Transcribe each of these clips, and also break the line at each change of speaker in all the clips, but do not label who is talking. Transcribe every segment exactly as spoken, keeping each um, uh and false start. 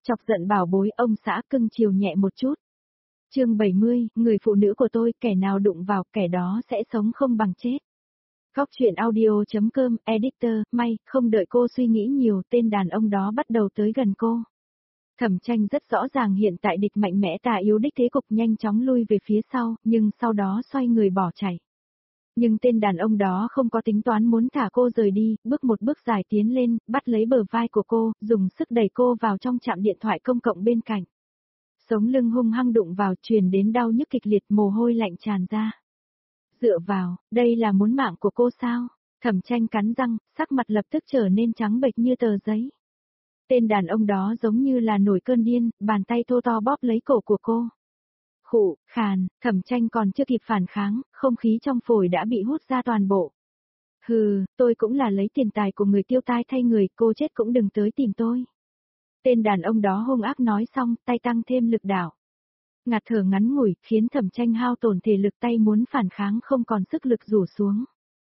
Chọc giận bảo bối, ông xã cưng chiều nhẹ một chút. Chương bảy mươi, người phụ nữ của tôi, kẻ nào đụng vào, kẻ đó sẽ sống không bằng chết. Góc truyện audio.com, editor, may, không đợi cô suy nghĩ nhiều, tên đàn ông đó bắt đầu tới gần cô. Thẩm Tranh rất rõ ràng hiện tại địch mạnh mẽ tà yếu đích thế cục, nhanh chóng lui về phía sau, nhưng sau đó xoay người bỏ chạy. Nhưng tên đàn ông đó không có tính toán muốn thả cô rời đi, bước một bước dài tiến lên, bắt lấy bờ vai của cô, dùng sức đẩy cô vào trong trạm điện thoại công cộng bên cạnh. Sống lưng hung hăng đụng vào, truyền đến đau nhức kịch liệt, mồ hôi lạnh tràn ra. Dựa vào, đây là muốn mạng của cô sao? Thẩm Tranh cắn răng, sắc mặt lập tức trở nên trắng bệch như tờ giấy. Tên đàn ông đó giống như là nổi cơn điên, bàn tay thô to bóp lấy cổ của cô. Khụ, khàn, Thẩm Tranh còn chưa kịp phản kháng, không khí trong phổi đã bị hút ra toàn bộ. Hừ, tôi cũng là lấy tiền tài của người tiêu tai thay người, cô chết cũng đừng tới tìm tôi. Tên đàn ông đó hung ác nói xong, tay tăng thêm lực đảo. Ngạt thở ngắn ngủi, khiến Thẩm Tranh hao tổn thể lực, tay muốn phản kháng không còn sức lực rủ xuống.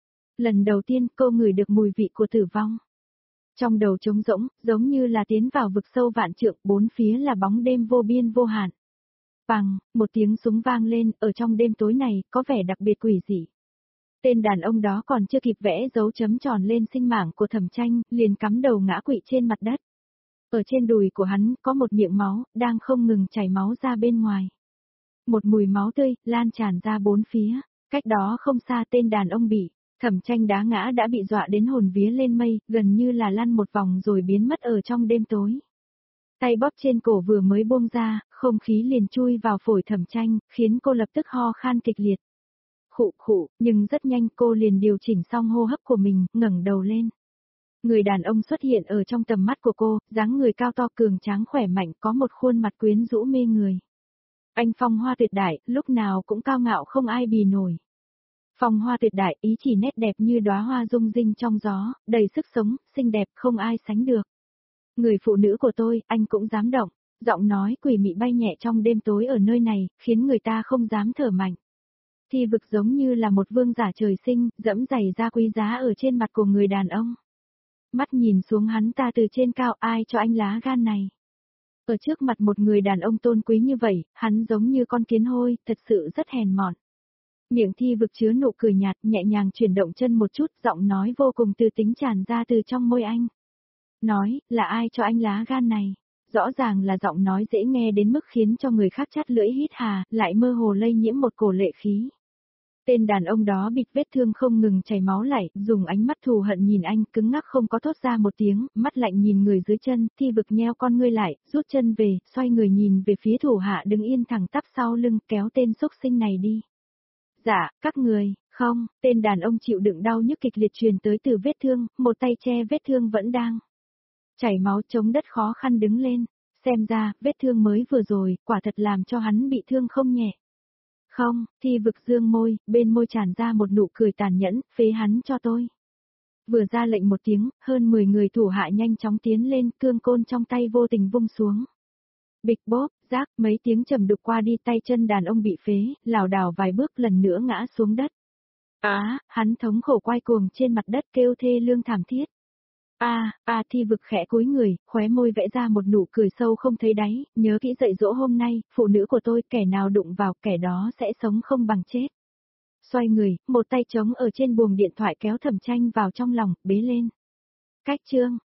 Lần đầu tiên cô ngửi được mùi vị của tử vong. Trong đầu trống rỗng, giống như là tiến vào vực sâu vạn trượng, bốn phía là bóng đêm vô biên vô hạn. Bằng, một tiếng súng vang lên, ở trong đêm tối này, có vẻ đặc biệt quỷ dị. Tên đàn ông đó còn chưa kịp vẽ dấu chấm tròn lên sinh mạng của Thẩm Tranh, liền cắm đầu ngã quỵ trên mặt đất. Ở trên đùi của hắn, có một miệng máu, đang không ngừng chảy máu ra bên ngoài. Một mùi máu tươi, lan tràn ra bốn phía, cách đó không xa tên đàn ông bị Thẩm Tranh đá ngã đã bị dọa đến hồn vía lên mây, gần như là lăn một vòng rồi biến mất ở trong đêm tối. Tay bóp trên cổ vừa mới buông ra, không khí liền chui vào phổi Thẩm Tranh, khiến cô lập tức ho khan kịch liệt. Khụ khụ, nhưng rất nhanh cô liền điều chỉnh xong hô hấp của mình, ngẩng đầu lên. Người đàn ông xuất hiện ở trong tầm mắt của cô, dáng người cao to cường tráng khỏe mạnh, có một khuôn mặt quyến rũ mê người. Anh phong hoa tuyệt đại, lúc nào cũng cao ngạo không ai bì nổi. Phong hoa tuyệt đại, ý chỉ nét đẹp như đóa hoa rung rinh trong gió, đầy sức sống, xinh đẹp không ai sánh được. Người phụ nữ của tôi, anh cũng dám động. Giọng nói quỷ mị bay nhẹ trong đêm tối ở nơi này, khiến người ta không dám thở mạnh. Thi vực giống như là một vương giả trời sinh, dẫm giày da quý giá ở trên mặt của người đàn ông. Mắt nhìn xuống hắn ta từ trên cao, ai cho anh lá gan này. Ở trước mặt một người đàn ông tôn quý như vậy, hắn giống như con kiến hôi, thật sự rất hèn mọn. Miệng Thi vực chứa nụ cười nhạt, nhẹ nhàng chuyển động chân một chút, giọng nói vô cùng từ tính tràn ra từ trong môi anh. Nói, là ai cho anh lá gan này? Rõ ràng là giọng nói dễ nghe đến mức khiến cho người khác chát lưỡi hít hà, lại mơ hồ lây nhiễm một cổ lệ khí. Tên đàn ông đó bịt vết thương không ngừng chảy máu lảy, dùng ánh mắt thù hận nhìn anh, cứng ngắc không có thốt ra một tiếng, mắt lạnh nhìn người dưới chân, Thi vực nheo con ngươi lại, rút chân về, xoay người nhìn về phía thủ hạ đứng yên thẳng tắp sau lưng, kéo tên xúc sinh này đi. Dạ, các người, không, tên đàn ông chịu đựng đau nhức kịch liệt truyền tới từ vết thương, một tay che vết thương vẫn đang chảy máu, chống đất khó khăn đứng lên, xem ra, vết thương mới vừa rồi, quả thật làm cho hắn bị thương không nhẹ. Không, Thi vực dương môi, bên môi tràn ra một nụ cười tàn nhẫn, phế hắn cho tôi. Vừa ra lệnh một tiếng, hơn mười người thủ hạ nhanh chóng tiến lên, cương côn trong tay vô tình vung xuống. Bịch bóp, rác, mấy tiếng trầm đục qua đi, tay chân đàn ông bị phế, lảo đảo vài bước lần nữa ngã xuống đất. Á, hắn thống khổ quay cuồng trên mặt đất kêu thê lương thảm thiết. A, a Thi vực khẽ cúi người, khóe môi vẽ ra một nụ cười sâu không thấy đáy, nhớ kỹ dạy dỗ hôm nay, phụ nữ của tôi, kẻ nào đụng vào, kẻ đó sẽ sống không bằng chết. Xoay người, một tay trống ở trên buồng điện thoại kéo Thẩm Tranh vào trong lòng, bế lên. Cách chương,